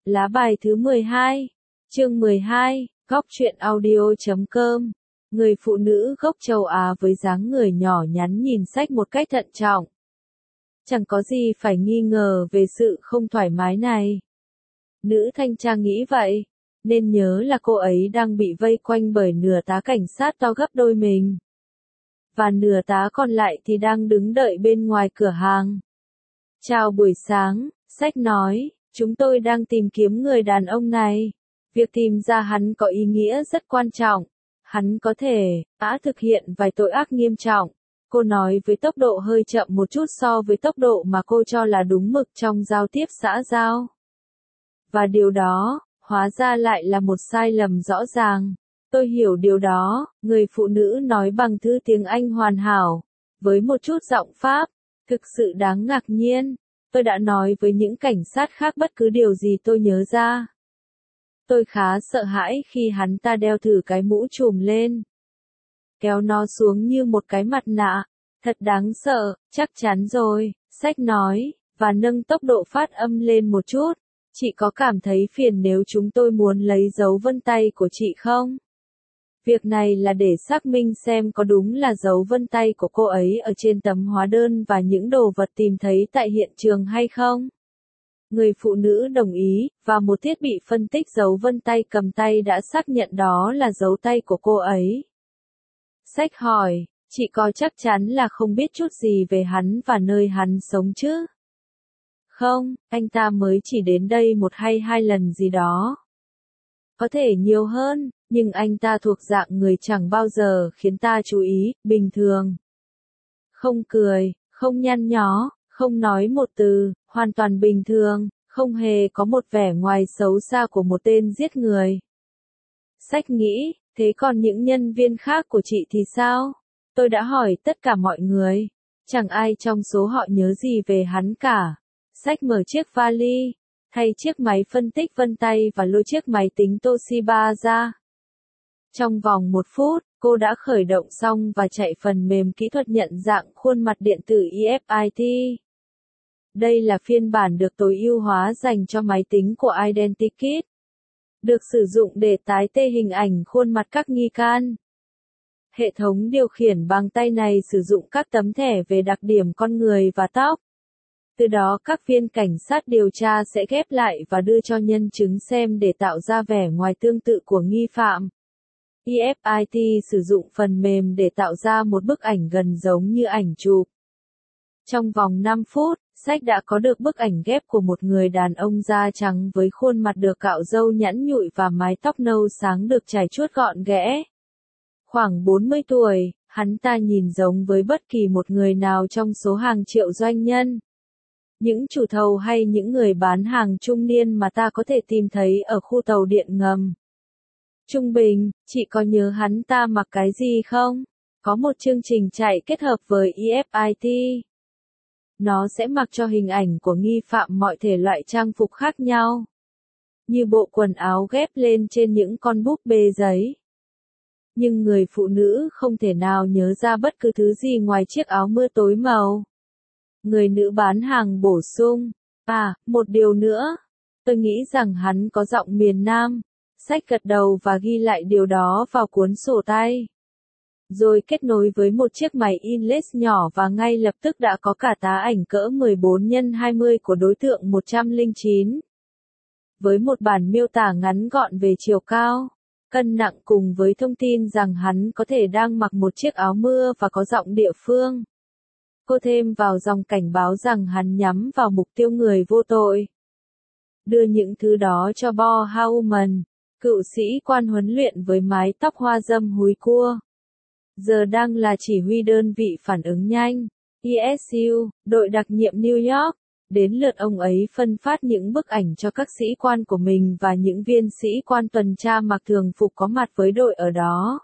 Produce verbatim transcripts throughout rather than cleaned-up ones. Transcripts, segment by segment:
Lá bài thứ mười hai. Chương mười hai, góc truyện audio chấm com. Người phụ nữ gốc châu Á với dáng người nhỏ nhắn nhìn sách một cách thận trọng. Chẳng có gì phải nghi ngờ về sự không thoải mái này. Nữ thanh tra nghĩ vậy, nên nhớ là cô ấy đang bị vây quanh bởi nửa tá cảnh sát to gấp đôi mình. Và nửa tá còn lại thì đang đứng đợi bên ngoài cửa hàng. Chào buổi sáng, sách nói, chúng tôi đang tìm kiếm người đàn ông này. Việc tìm ra hắn có ý nghĩa rất quan trọng. Hắn có thể đã thực hiện vài tội ác nghiêm trọng. Cô nói với tốc độ hơi chậm một chút so với tốc độ mà cô cho là đúng mực trong giao tiếp xã giao. Và điều đó, hóa ra lại là một sai lầm rõ ràng. Tôi hiểu điều đó, người phụ nữ nói bằng thứ tiếng Anh hoàn hảo, với một chút giọng Pháp, thực sự đáng ngạc nhiên. Tôi đã nói với những cảnh sát khác bất cứ điều gì tôi nhớ ra. Tôi khá sợ hãi khi hắn ta đeo thử cái mũ trùm lên. Kéo nó xuống như một cái mặt nạ. Thật đáng sợ, chắc chắn rồi, sách nói, và nâng tốc độ phát âm lên một chút. Chị có cảm thấy phiền nếu chúng tôi muốn lấy dấu vân tay của chị không? Việc này là để xác minh xem có đúng là dấu vân tay của cô ấy ở trên tấm hóa đơn và những đồ vật tìm thấy tại hiện trường hay không? Người phụ nữ đồng ý, và một thiết bị phân tích dấu vân tay cầm tay đã xác nhận đó là dấu tay của cô ấy. Sách hỏi, chị có chắc chắn là không biết chút gì về hắn và nơi hắn sống chứ? Không, anh ta mới chỉ đến đây một hay hai lần gì đó. Có thể nhiều hơn, nhưng anh ta thuộc dạng người chẳng bao giờ khiến ta chú ý, bình thường. Không cười, không nhăn nhó, không nói một từ, hoàn toàn bình thường, không hề có một vẻ ngoài xấu xa của một tên giết người. Sách nghĩ, thế còn những nhân viên khác của chị thì sao? Tôi đã hỏi tất cả mọi người. Chẳng ai trong số họ nhớ gì về hắn cả. Sách mở chiếc vali, thay chiếc máy phân tích vân tay và lôi chiếc máy tính Toshiba ra. Trong vòng một phút, cô đã khởi động xong và chạy phần mềm kỹ thuật nhận dạng khuôn mặt điện tử i ép i tê. Đây là phiên bản được tối ưu hóa dành cho máy tính của Identikit. Được sử dụng để tái tê hình ảnh khuôn mặt các nghi can. Hệ thống điều khiển bằng tay này sử dụng các tấm thẻ về đặc điểm con người và tóc. Từ đó các viên cảnh sát điều tra sẽ ghép lại và đưa cho nhân chứng xem để tạo ra vẻ ngoài tương tự của nghi phạm. i ép i tê sử dụng phần mềm để tạo ra một bức ảnh gần giống như ảnh chụp. Trong vòng năm phút, sách đã có được bức ảnh ghép của một người đàn ông da trắng với khuôn mặt được cạo râu nhẵn nhụi và mái tóc nâu sáng được chải chuốt gọn ghẽ. Khoảng bốn mươi tuổi, hắn ta nhìn giống với bất kỳ một người nào trong số hàng triệu doanh nhân. Những chủ thầu hay những người bán hàng trung niên mà ta có thể tìm thấy ở khu tàu điện ngầm. Trung bình, chị có nhớ hắn ta mặc cái gì không? Có một chương trình chạy kết hợp với i ép i tê. Nó sẽ mặc cho hình ảnh của nghi phạm mọi thể loại trang phục khác nhau. Như bộ quần áo ghép lên trên những con búp bê giấy. Nhưng người phụ nữ không thể nào nhớ ra bất cứ thứ gì ngoài chiếc áo mưa tối màu. Người nữ bán hàng bổ sung. À, một điều nữa. Tôi nghĩ rằng hắn có giọng miền Nam. Sách gật đầu và ghi lại điều đó vào cuốn sổ tay. Rồi kết nối với một chiếc máy inless nhỏ và ngay lập tức đã có cả tá ảnh cỡ mười bốn nhân hai mươi của đối tượng một trăm lẻ chín. Với một bản miêu tả ngắn gọn về chiều cao, cân nặng cùng với thông tin rằng hắn có thể đang mặc một chiếc áo mưa và có giọng địa phương. Cô thêm vào dòng cảnh báo rằng hắn nhắm vào mục tiêu người vô tội. Đưa những thứ đó cho Bo Hauman, cựu sĩ quan huấn luyện với mái tóc hoa dâm húi cua. Giờ đang là chỉ huy đơn vị phản ứng nhanh, i ét u, đội đặc nhiệm New York. Đến lượt ông ấy phân phát những bức ảnh cho các sĩ quan của mình và những viên sĩ quan tuần tra mặc thường phục có mặt với đội ở đó.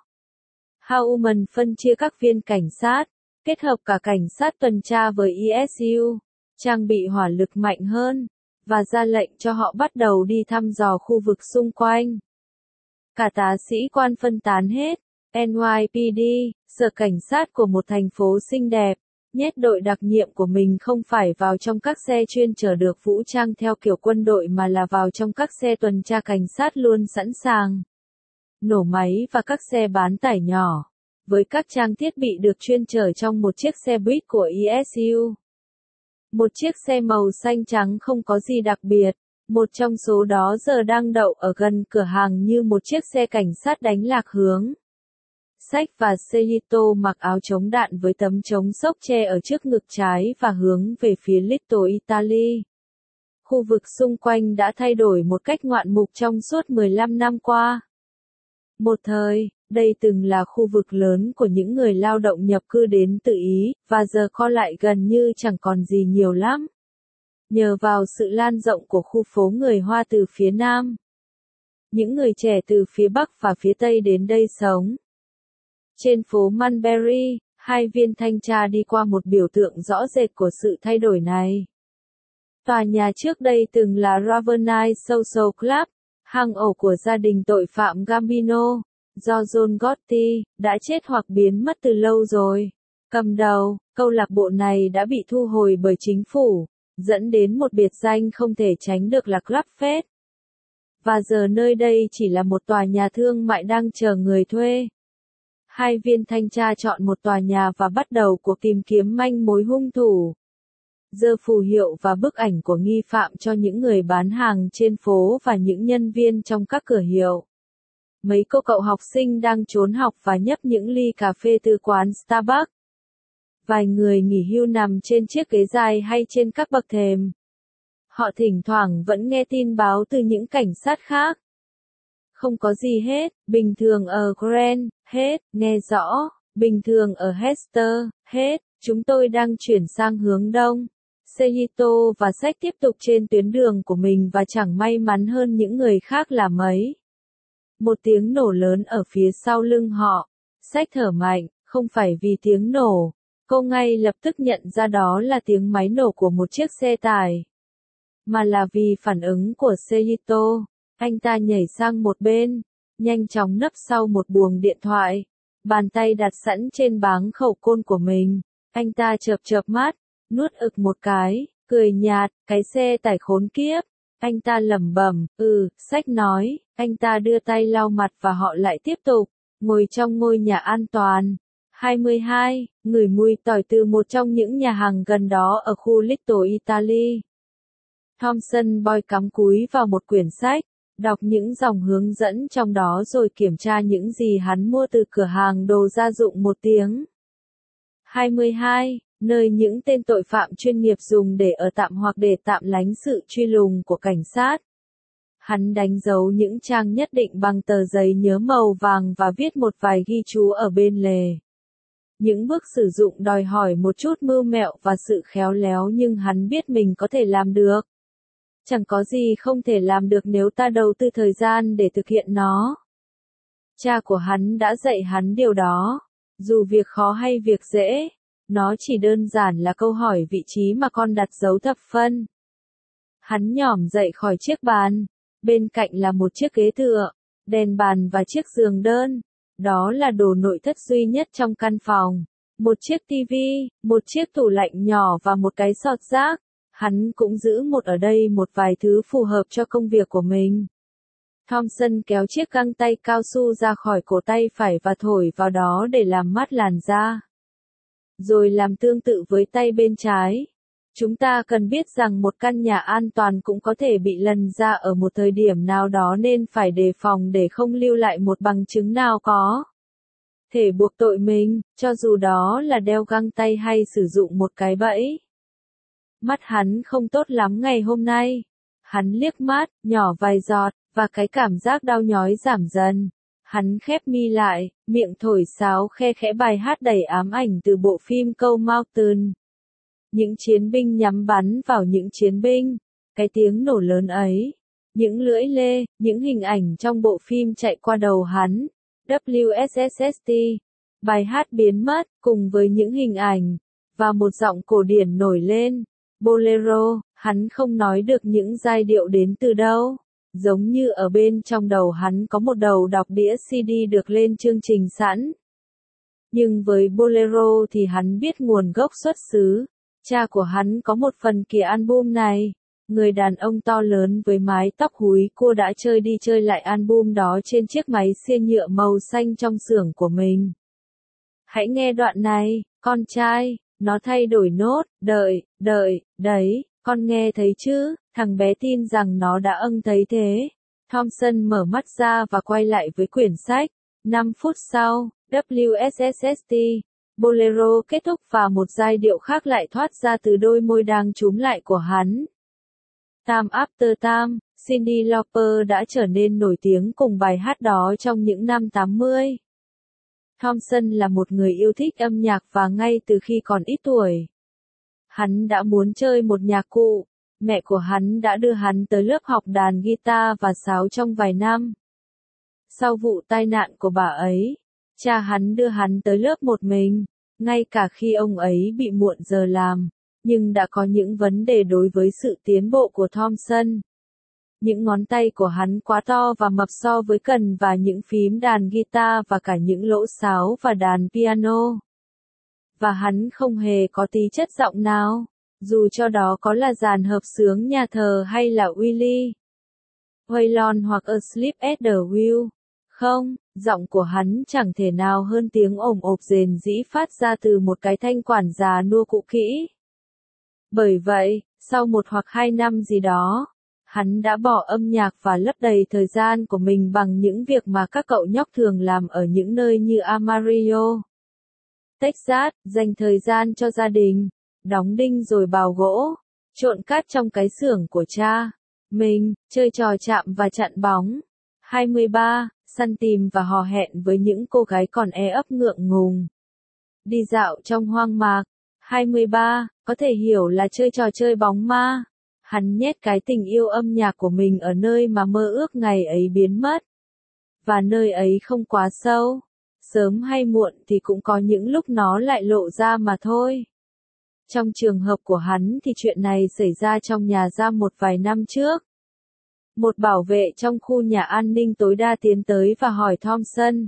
Hauman phân chia các viên cảnh sát, kết hợp cả cảnh sát tuần tra với i ét u, trang bị hỏa lực mạnh hơn, và ra lệnh cho họ bắt đầu đi thăm dò khu vực xung quanh. Cả tá sĩ quan phân tán hết. en i pê đê, sở cảnh sát của một thành phố xinh đẹp, nhét đội đặc nhiệm của mình không phải vào trong các xe chuyên chở được vũ trang theo kiểu quân đội mà là vào trong các xe tuần tra cảnh sát luôn sẵn sàng nổ máy và các xe bán tải nhỏ, với các trang thiết bị được chuyên chở trong một chiếc xe buýt của i ét u. Một chiếc xe màu xanh trắng không có gì đặc biệt, một trong số đó giờ đang đậu ở gần cửa hàng như một chiếc xe cảnh sát đánh lạc hướng. Sách và Seijito mặc áo chống đạn với tấm chống sốc che ở trước ngực trái và hướng về phía Little Italy. Khu vực xung quanh đã thay đổi một cách ngoạn mục trong suốt mười lăm năm qua. Một thời, đây từng là khu vực lớn của những người lao động nhập cư đến từ Ý, và giờ co lại gần như chẳng còn gì nhiều lắm. Nhờ vào sự lan rộng của khu phố người Hoa từ phía Nam, những người trẻ từ phía Bắc và phía Tây đến đây sống. Trên phố Mulberry, hai viên thanh tra đi qua một biểu tượng rõ rệt của sự thay đổi này. Tòa nhà trước đây từng là Ravenite Social Club, hang ổ của gia đình tội phạm Gambino, do John Gotti, đã chết hoặc biến mất từ lâu rồi. Cầm đầu, câu lạc bộ này đã bị thu hồi bởi chính phủ, dẫn đến một biệt danh không thể tránh được là Club Fed. Và giờ nơi đây chỉ là một tòa nhà thương mại đang chờ người thuê. Hai viên thanh tra chọn một tòa nhà và bắt đầu cuộc tìm kiếm manh mối hung thủ. Giơ phù hiệu và bức ảnh của nghi phạm cho những người bán hàng trên phố và những nhân viên trong các cửa hiệu. Mấy cô cậu học sinh đang trốn học và nhấp những ly cà phê từ quán Starbucks. Vài người nghỉ hưu nằm trên chiếc ghế dài hay trên các bậc thềm. Họ thỉnh thoảng vẫn nghe tin báo từ những cảnh sát khác. Không có gì hết, bình thường ở Grant, hết, nghe rõ, bình thường ở Hester, hết, chúng tôi đang chuyển sang hướng đông. Seijito và Sách tiếp tục trên tuyến đường của mình và chẳng may mắn hơn những người khác là mấy. Một tiếng nổ lớn ở phía sau lưng họ. Sách thở mạnh, không phải vì tiếng nổ. Cô ngay lập tức nhận ra đó là tiếng máy nổ của một chiếc xe tải. Mà là vì phản ứng của Seijito. Anh ta nhảy sang một bên, nhanh chóng nấp sau một buồng điện thoại. Bàn tay đặt sẵn trên báng khẩu côn của mình. Anh ta chợp chợp mắt, nuốt ực một cái, cười nhạt, cái xe tải khốn kiếp. Anh ta lẩm bẩm, ừ, Sách nói, anh ta đưa tay lau mặt và họ lại tiếp tục, ngồi trong ngôi nhà an toàn. hai mươi hai, ngửi mùi tỏi từ một trong những nhà hàng gần đó ở khu Little Italy. Thompson Boy cắm cúi vào một quyển sách, đọc những dòng hướng dẫn trong đó rồi kiểm tra những gì hắn mua từ cửa hàng đồ gia dụng một tiếng. hai mươi hai, nơi những tên tội phạm chuyên nghiệp dùng để ở tạm hoặc để tạm lánh sự truy lùng của cảnh sát. Hắn đánh dấu những trang nhất định bằng tờ giấy nhớ màu vàng và viết một vài ghi chú ở bên lề. Những bước sử dụng đòi hỏi một chút mưu mẹo và sự khéo léo nhưng hắn biết mình có thể làm được. Chẳng có gì không thể làm được nếu ta đầu tư thời gian để thực hiện nó. Cha của hắn đã dạy hắn điều đó. Dù việc khó hay việc dễ, nó chỉ đơn giản là câu hỏi vị trí mà con đặt dấu thập phân. Hắn nhỏm dậy khỏi chiếc bàn. Bên cạnh là một chiếc ghế tựa, đèn bàn và chiếc giường đơn. Đó là đồ nội thất duy nhất trong căn phòng. Một chiếc tivi, một chiếc tủ lạnh nhỏ và một cái sọt rác. Hắn cũng giữ một ở đây một vài thứ phù hợp cho công việc của mình. Thompson kéo chiếc găng tay cao su ra khỏi cổ tay phải và thổi vào đó để làm mát làn da. Rồi làm tương tự với tay bên trái. Chúng ta cần biết rằng một căn nhà an toàn cũng có thể bị lần ra ở một thời điểm nào đó nên phải đề phòng để không lưu lại một bằng chứng nào có thể buộc tội mình, cho dù đó là đeo găng tay hay sử dụng một cái bẫy. Mắt hắn không tốt lắm ngày hôm nay. Hắn liếc mắt, nhỏ vài giọt, và cái cảm giác đau nhói giảm dần. Hắn khép mi lại, miệng thổi sáo khe khẽ bài hát đầy ám ảnh từ bộ phim Cold Mountain. Những chiến binh nhắm bắn vào những chiến binh. Cái tiếng nổ lớn ấy. Những lưỡi lê, những hình ảnh trong bộ phim chạy qua đầu hắn. W S S S T. Bài hát biến mất, cùng với những hình ảnh. Và một giọng cổ điển nổi lên. Bolero, hắn không nói được những giai điệu đến từ đâu. Giống như ở bên trong đầu hắn có một đầu đọc đĩa xê đê được lên chương trình sẵn. Nhưng với Bolero thì hắn biết nguồn gốc xuất xứ. Cha của hắn có một phần kìa album này. Người đàn ông to lớn với mái tóc húi cua đã chơi đi chơi lại album đó trên chiếc máy xiên nhựa màu xanh trong xưởng của mình. Hãy nghe đoạn này, con trai, nó thay đổi nốt, đợi, đợi, đấy, con nghe thấy chứ, thằng bé tin rằng nó đã ưng thấy thế. Thompson mở mắt ra và quay lại với quyển sách. năm phút sau, W S S S T, Bolero kết thúc và một giai điệu khác lại thoát ra từ đôi môi đang chúm lại của hắn. Time After Time, Cyndi Lauper đã trở nên nổi tiếng cùng bài hát đó trong những năm tám mươi. Thompson là một người yêu thích âm nhạc và ngay từ khi còn ít tuổi, hắn đã muốn chơi một nhạc cụ. Mẹ của hắn đã đưa hắn tới lớp học đàn guitar và sáo trong vài năm. Sau vụ tai nạn của bà ấy, cha hắn đưa hắn tới lớp một mình, ngay cả khi ông ấy bị muộn giờ làm, nhưng đã có những vấn đề đối với sự tiến bộ của Thompson. Những ngón tay của hắn quá to và mập so với cần và những phím đàn guitar và cả những lỗ sáo và đàn piano. Và hắn không hề có tí chất giọng nào, dù cho đó có là dàn hợp xướng nhà thờ hay là Willie Waylon hoặc Asleep at the Wheel. Không, giọng của hắn chẳng thể nào hơn tiếng ồm ộp rền rĩ phát ra từ một cái thanh quản già nua cũ kỹ. Bởi vậy, sau một hoặc hai năm gì đó, hắn đã bỏ âm nhạc và lấp đầy thời gian của mình bằng những việc mà các cậu nhóc thường làm ở những nơi như Amarillo, Texas, dành thời gian cho gia đình, đóng đinh rồi bào gỗ, trộn cát trong cái xưởng của cha mình, chơi trò chạm và chặn bóng. hai mươi ba, săn tìm và hò hẹn với những cô gái còn e ấp ngượng ngùng. Đi dạo trong hoang mạc. hai mươi ba, có thể hiểu là chơi trò chơi bóng ma. Hắn nhét cái tình yêu âm nhạc của mình ở nơi mà mơ ước ngày ấy biến mất. Và nơi ấy không quá sâu. Sớm hay muộn thì cũng có những lúc nó lại lộ ra mà thôi. Trong trường hợp của hắn thì chuyện này xảy ra trong nhà giam một vài năm trước. Một bảo vệ trong khu nhà an ninh tối đa tiến tới và hỏi Thompson.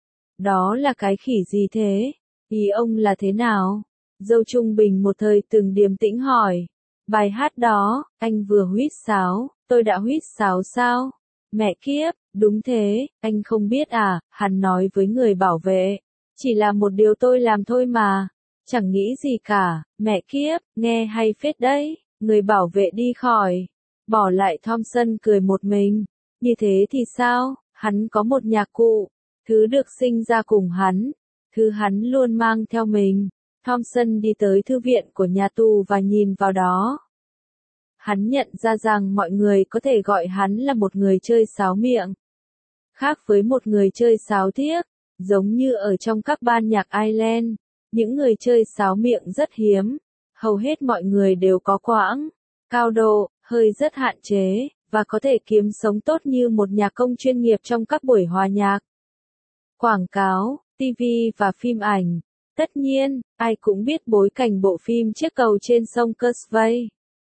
Đó là cái khỉ gì thế? Ý ông là thế nào? Dâu trung bình một thời từng điềm tĩnh hỏi. Bài hát đó, anh vừa huýt sáo, tôi đã huýt sáo sao? Mẹ kiếp, đúng thế, anh không biết à, hắn nói với người bảo vệ. Chỉ là một điều tôi làm thôi mà. Chẳng nghĩ gì cả, mẹ kiếp, nghe hay phết đấy. Người bảo vệ đi khỏi. Bỏ lại Thompson cười một mình. Như thế thì sao? Hắn có một nhạc cụ. Thứ được sinh ra cùng hắn. Thứ hắn luôn mang theo mình. Thompson đi tới thư viện của nhà tù và nhìn vào đó. Hắn nhận ra rằng mọi người có thể gọi hắn là một người chơi sáo miệng. Khác với một người chơi sáo thiếc, giống như ở trong các ban nhạc Ireland, những người chơi sáo miệng rất hiếm. Hầu hết mọi người đều có quãng, cao độ, hơi rất hạn chế, và có thể kiếm sống tốt như một nhạc công chuyên nghiệp trong các buổi hòa nhạc, quảng cáo, ti vi và phim ảnh. Tất nhiên, ai cũng biết bối cảnh bộ phim Chiếc cầu trên sông Causeway.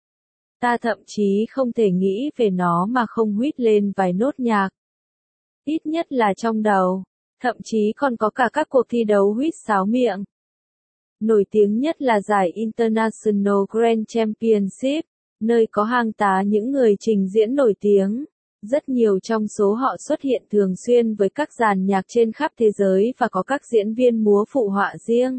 Ta thậm chí không thể nghĩ về nó mà không huýt lên vài nốt nhạc. Ít nhất là trong đầu. Thậm chí còn có cả các cuộc thi đấu huýt sáo miệng. Nổi tiếng nhất là giải International Grand Championship, nơi có hàng tá những người trình diễn nổi tiếng. Rất nhiều trong số họ xuất hiện thường xuyên với các dàn nhạc trên khắp thế giới và có các diễn viên múa phụ họa riêng.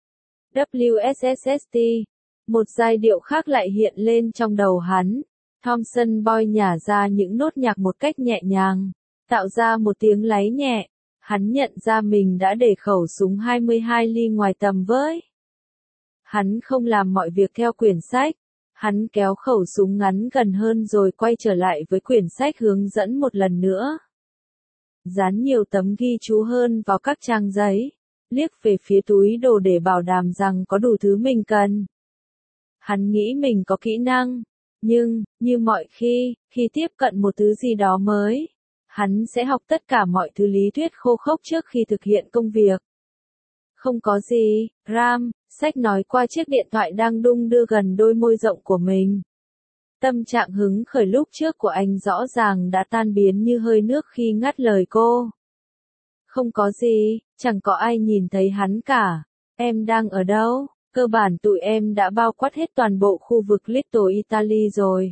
W S S S T. Một giai điệu khác lại hiện lên trong đầu hắn. Thompson Boy nhả ra những nốt nhạc một cách nhẹ nhàng, tạo ra một tiếng láy nhẹ. Hắn nhận ra mình đã để khẩu súng hai mươi hai ly ngoài tầm với. Hắn không làm mọi việc theo quyển sách. Hắn kéo khẩu súng ngắn gần hơn rồi quay trở lại với quyển sách hướng dẫn một lần nữa. Dán nhiều tấm ghi chú hơn vào các trang giấy. Liếc về phía túi đồ để bảo đảm rằng có đủ thứ mình cần. Hắn nghĩ mình có kỹ năng. Nhưng, như mọi khi, khi tiếp cận một thứ gì đó mới, hắn sẽ học tất cả mọi thứ lý thuyết khô khốc trước khi thực hiện công việc. Không có gì, Ram, sách nói qua chiếc điện thoại đang đung đưa gần đôi môi rộng của mình. Tâm trạng hứng khởi lúc trước của anh rõ ràng đã tan biến như hơi nước khi ngắt lời cô. Không có gì, chẳng có ai nhìn thấy hắn cả. Em đang ở đâu? Cơ bản tụi em đã bao quát hết toàn bộ khu vực Little Italy rồi.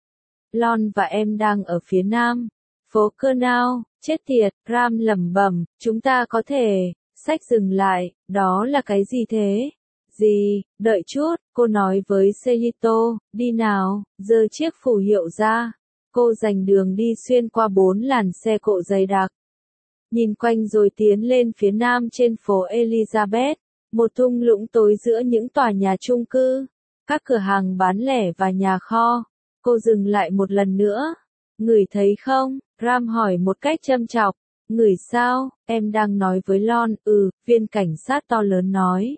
Lon và em đang ở phía nam. Phố Curnau, chết tiệt, Ram lẩm bẩm, chúng ta có thể. Sách dừng lại, đó là cái gì thế? Gì, đợi chút, cô nói với Seijito, đi nào, giơ chiếc phù hiệu ra. Cô giành đường đi xuyên qua bốn làn xe cộ dày đặc. Nhìn quanh rồi tiến lên phía nam trên phố Elizabeth, một thung lũng tối giữa những tòa nhà chung cư, các cửa hàng bán lẻ và nhà kho. Cô dừng lại một lần nữa. Ngửi thấy không? Ram hỏi một cách châm chọc. Ngửi sao? Em đang nói với Lon, ừ, viên cảnh sát to lớn nói.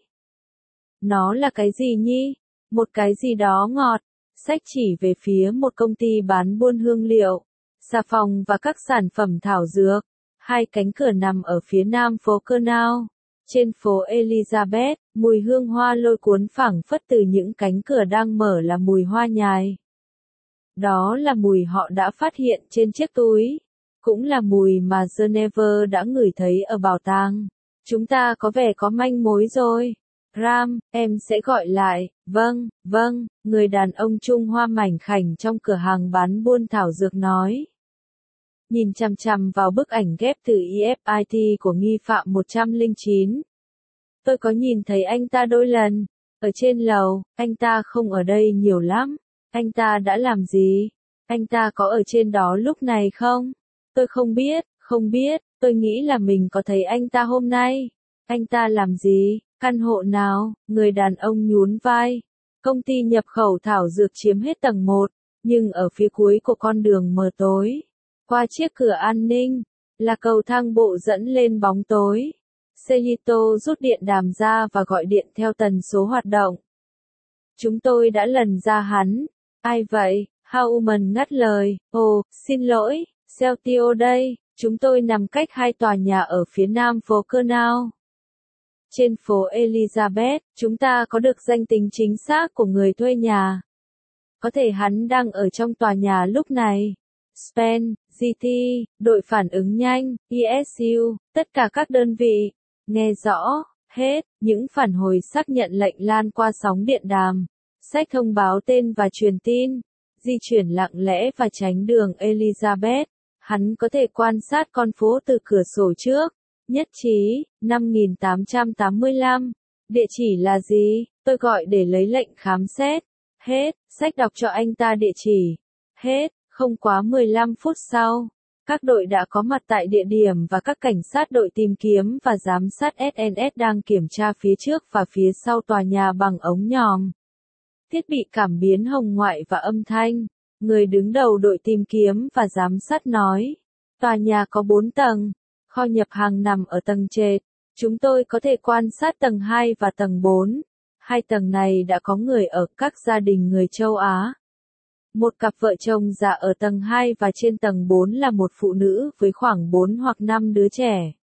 Nó là cái gì nhỉ? Một cái gì đó ngọt. Sách chỉ về phía một công ty bán buôn hương liệu, xà phòng và các sản phẩm thảo dược. Hai cánh cửa nằm ở phía nam phố Curnau. Trên phố Elizabeth, mùi hương hoa lôi cuốn phảng phất từ những cánh cửa đang mở là mùi hoa nhài. Đó là mùi họ đã phát hiện trên chiếc túi. Cũng là mùi mà Geneva đã ngửi thấy ở bảo tàng. Chúng ta có vẻ có manh mối rồi. Ram, em sẽ gọi lại. Vâng, vâng, người đàn ông Trung Hoa mảnh khảnh trong cửa hàng bán buôn thảo dược nói. Nhìn chằm chằm vào bức ảnh ghép từ e ép i tê của nghi phạm một trăm lẻ chín. Tôi có nhìn thấy anh ta đôi lần. Ở trên lầu, anh ta không ở đây nhiều lắm. Anh ta đã làm gì? Anh ta có ở trên đó lúc này không? Tôi không biết, không biết, tôi nghĩ là mình có thấy anh ta hôm nay. Anh ta làm gì? Căn hộ nào? Người đàn ông nhún vai. Công ty nhập khẩu thảo dược chiếm hết tầng một, nhưng ở phía cuối của con đường mờ tối, qua chiếc cửa an ninh, là cầu thang bộ dẫn lên bóng tối. Seijito rút điện đàm ra và gọi điện theo tần số hoạt động. Chúng tôi đã lần ra hắn. Ai vậy? Hauman ngắt lời. Ồ, xin lỗi, Celtio đây, chúng tôi nằm cách hai tòa nhà ở phía nam phố Curnau. Trên phố Elizabeth, chúng ta có được danh tính chính xác của người thuê nhà. Có thể hắn đang ở trong tòa nhà lúc này. Spen, giê tê, đội phản ứng nhanh, e ét u, tất cả các đơn vị. Nghe rõ, hết, những phản hồi xác nhận lệnh lan qua sóng điện đàm. Sách thông báo tên và truyền tin. Di chuyển lặng lẽ và tránh đường Elizabeth. Hắn có thể quan sát con phố từ cửa sổ trước. Nhất trí, năm nghìn tám trăm tám mươi lăm. Địa chỉ là gì? Tôi gọi để lấy lệnh khám xét. Hết, sách đọc cho anh ta địa chỉ. Hết, không quá mười lăm phút sau. Các đội đã có mặt tại địa điểm và các cảnh sát đội tìm kiếm và giám sát ét en ét đang kiểm tra phía trước và phía sau tòa nhà bằng ống nhòm. Thiết bị cảm biến hồng ngoại và âm thanh. Người đứng đầu đội tìm kiếm và giám sát nói. Tòa nhà có bốn tầng. Kho nhập hàng nằm ở tầng trệt. Chúng tôi có thể quan sát tầng hai và tầng bốn. Hai tầng này đã có người ở, các gia đình người châu Á. Một cặp vợ chồng già ở tầng hai và trên tầng bốn là một phụ nữ với khoảng bốn hoặc năm đứa trẻ.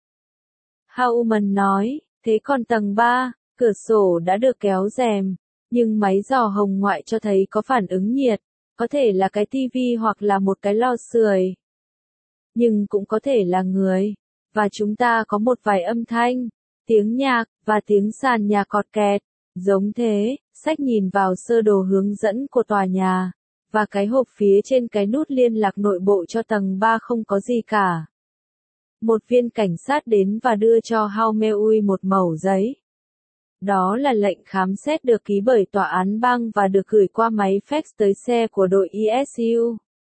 Hauman nói, thế còn tầng ba, cửa sổ đã được kéo rèm, nhưng máy dò hồng ngoại cho thấy có phản ứng nhiệt, có thể là cái tivi hoặc là một cái lò sưởi. Nhưng cũng có thể là người, và chúng ta có một vài âm thanh, tiếng nhạc, và tiếng sàn nhà cọt kẹt, giống thế, sách nhìn vào sơ đồ hướng dẫn của tòa nhà. Và cái hộp phía trên cái nút liên lạc nội bộ cho tầng ba không có gì cả. Một viên cảnh sát đến và đưa cho Haumeui một mẩu giấy. Đó là lệnh khám xét được ký bởi tòa án bang và được gửi qua máy fax tới xe của đội e ét u.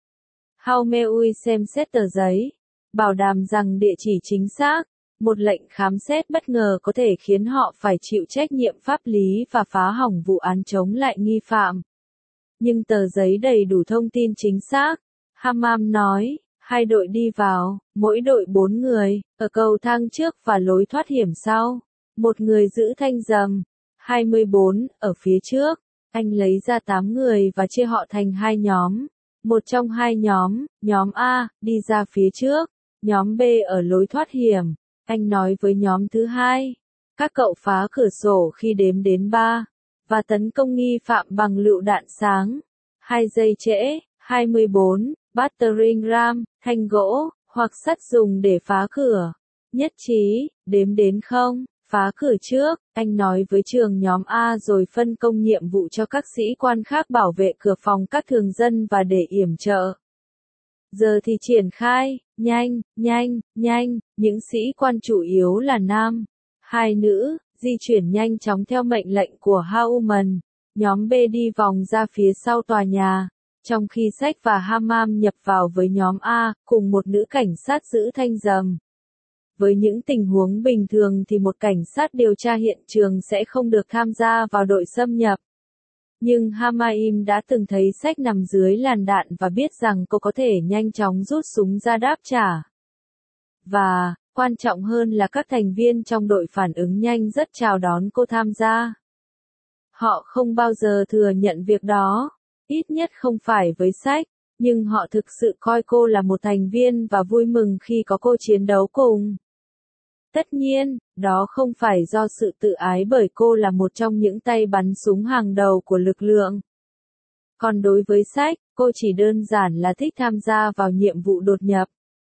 Haumeui xem xét tờ giấy, bảo đảm rằng địa chỉ chính xác. Một lệnh khám xét bất ngờ có thể khiến họ phải chịu trách nhiệm pháp lý và phá hỏng vụ án chống lại nghi phạm. Nhưng tờ giấy đầy đủ thông tin chính xác. Hammam nói, hai đội đi vào, mỗi đội bốn người, ở cầu thang trước và lối thoát hiểm sau. Một người giữ thanh rầm. hai mươi bốn, ở phía trước. Anh lấy ra tám người và chia họ thành hai nhóm. Một trong hai nhóm, nhóm A, đi ra phía trước. Nhóm B ở lối thoát hiểm. Anh nói với nhóm thứ hai. Các cậu phá cửa sổ khi đếm đến ba. Và tấn công nghi phạm bằng lựu đạn sáng. Hai giây trễ, hai mươi bốn, battering ram, thanh gỗ, hoặc sắt dùng để phá cửa. Nhất trí, đếm đến không, phá cửa trước, anh nói với trường nhóm A rồi phân công nhiệm vụ cho các sĩ quan khác bảo vệ cửa phòng các thường dân và để yểm trợ. Giờ thì triển khai, nhanh, nhanh, nhanh, những sĩ quan chủ yếu là nam, hai nữ, di chuyển nhanh chóng theo mệnh lệnh của Hauman. Nhóm B đi vòng ra phía sau tòa nhà, trong khi Sách và Hammam nhập vào với nhóm A, cùng một nữ cảnh sát giữ thanh rầm. Với những tình huống bình thường thì một cảnh sát điều tra hiện trường sẽ không được tham gia vào đội xâm nhập. Nhưng Hamaim đã từng thấy Sách nằm dưới làn đạn và biết rằng cô có thể nhanh chóng rút súng ra đáp trả. Và, quan trọng hơn là các thành viên trong đội phản ứng nhanh rất chào đón cô tham gia. Họ không bao giờ thừa nhận việc đó, ít nhất không phải với Sách, nhưng họ thực sự coi cô là một thành viên và vui mừng khi có cô chiến đấu cùng. Tất nhiên, đó không phải do sự tự ái bởi cô là một trong những tay bắn súng hàng đầu của lực lượng. Còn đối với Sách, cô chỉ đơn giản là thích tham gia vào nhiệm vụ đột nhập.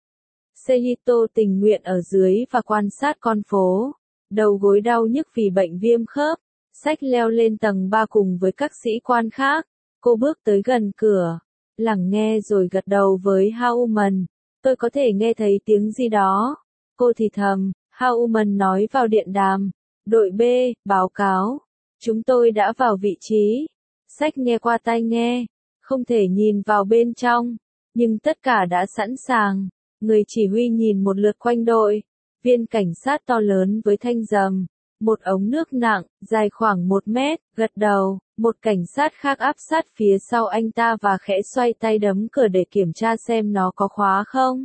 Sehito tình nguyện ở dưới và quan sát con phố. Đầu gối đau nhức vì bệnh viêm khớp. Sách leo lên tầng ba cùng với các sĩ quan khác. Cô bước tới gần cửa, lắng nghe rồi gật đầu với Hauman. Tôi có thể nghe thấy tiếng gì đó. Cô thì thầm. Hauman nói vào điện đàm. Đội B, báo cáo. Chúng tôi đã vào vị trí. Sách nghe qua tai nghe. Không thể nhìn vào bên trong. Nhưng tất cả đã sẵn sàng. Người chỉ huy nhìn một lượt quanh đội. Viên cảnh sát to lớn với thanh rầm. Một ống nước nặng, dài khoảng một mét, gật đầu. Một cảnh sát khác áp sát phía sau anh ta và khẽ xoay tay đấm cửa để kiểm tra xem nó có khóa không.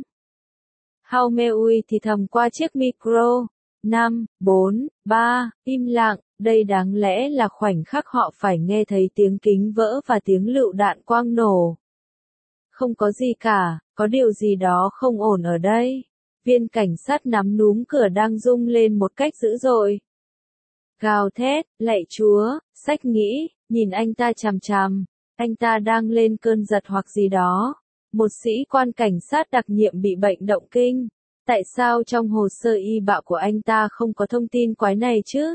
Haumeui thì thầm qua chiếc micro. năm, bốn, ba, im lặng, đây đáng lẽ là khoảnh khắc họ phải nghe thấy tiếng kính vỡ và tiếng lựu đạn quang nổ. Không có gì cả, có điều gì đó không ổn ở đây. Viên cảnh sát nắm núm cửa đang rung lên một cách dữ dội. Gào thét, lạy Chúa, Sách nghĩ, nhìn anh ta chằm chằm. Anh ta đang lên cơn giật hoặc gì đó. Một sĩ quan cảnh sát đặc nhiệm bị bệnh động kinh. Tại sao trong hồ sơ y bạo của anh ta không có thông tin quái này chứ?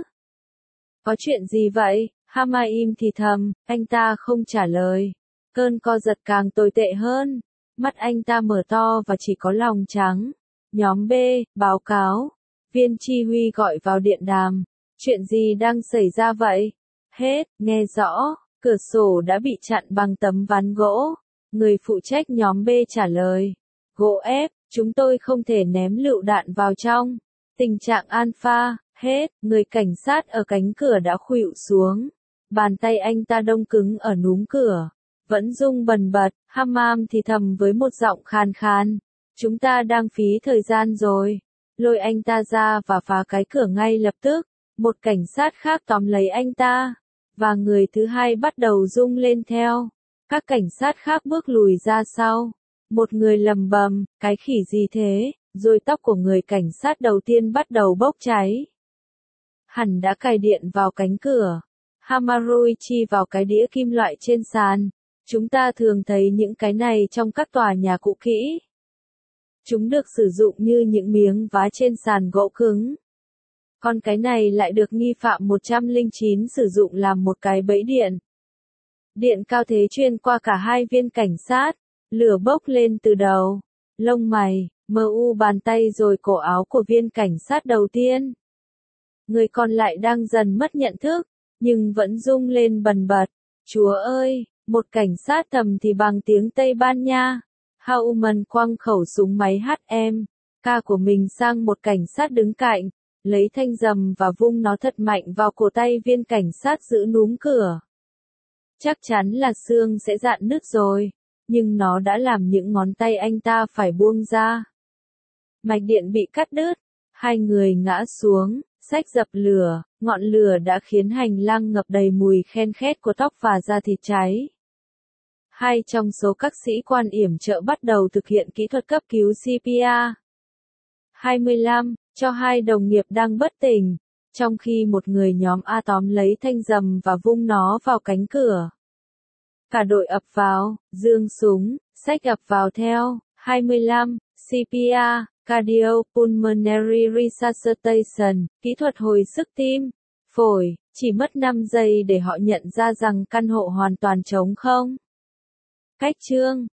Có chuyện gì vậy? Hamaim thì thầm, anh ta không trả lời. Cơn co giật càng tồi tệ hơn. Mắt anh ta mở to và chỉ có lòng trắng. Nhóm B, báo cáo. Viên chi huy gọi vào điện đàm. Chuyện gì đang xảy ra vậy? Hết, nghe rõ. Cửa sổ đã bị chặn bằng tấm ván gỗ. Người phụ trách nhóm B trả lời. Gỗ ép, chúng tôi không thể ném lựu đạn vào trong. Tình trạng alpha, hết, người cảnh sát ở cánh cửa đã khuỵu xuống. Bàn tay anh ta đông cứng ở núm cửa. Vẫn rung bần bật, Hammam thì thầm với một giọng khàn khàn. Chúng ta đang phí thời gian rồi. Lôi anh ta ra và phá cái cửa ngay lập tức. Một cảnh sát khác tóm lấy anh ta. Và người thứ hai bắt đầu rung lên theo. Các cảnh sát khác bước lùi ra sau. Một người lầm bầm, cái khỉ gì thế, rồi tóc của người cảnh sát đầu tiên bắt đầu bốc cháy. Hẳn đã cài điện vào cánh cửa. Hamaruichi vào cái đĩa kim loại trên sàn. Chúng ta thường thấy những cái này trong các tòa nhà cũ kỹ. Chúng được sử dụng như những miếng vá trên sàn gỗ cứng. Còn cái này lại được nghi phạm một trăm lẻ chín sử dụng làm một cái bẫy điện. Điện cao thế truyền qua cả hai viên cảnh sát. Lửa bốc lên từ đầu, lông mày, mờ u bàn tay rồi cổ áo của viên cảnh sát đầu tiên. Người còn lại đang dần mất nhận thức, nhưng vẫn rung lên bần bật. Chúa ơi, một cảnh sát thầm thì bằng tiếng Tây Ban Nha. Hauman quăng khẩu súng máy hát em, ca của mình sang một cảnh sát đứng cạnh, lấy thanh rầm và vung nó thật mạnh vào cổ tay viên cảnh sát giữ núm cửa. Chắc chắn là xương sẽ rạn nứt rồi. Nhưng nó đã làm những ngón tay anh ta phải buông ra. Mạch điện bị cắt đứt. Hai người ngã xuống, Sách dập lửa, ngọn lửa đã khiến hành lang ngập đầy mùi khen khét của tóc và da thịt cháy. Hai trong số các sĩ quan yểm trợ bắt đầu thực hiện kỹ thuật cấp cứu xê pê rờ. hai mươi lăm, cho hai đồng nghiệp đang bất tỉnh, trong khi một người nhóm A tóm lấy thanh rầm và vung nó vào cánh cửa. Cả đội ập vào, giương súng, Sách ập vào theo. hai mươi lăm, xê pê rờ, Cardiopulmonary Resuscitation, kỹ thuật hồi sức tim, phổi, chỉ mất năm giây để họ nhận ra rằng căn hộ hoàn toàn trống không. Cách chương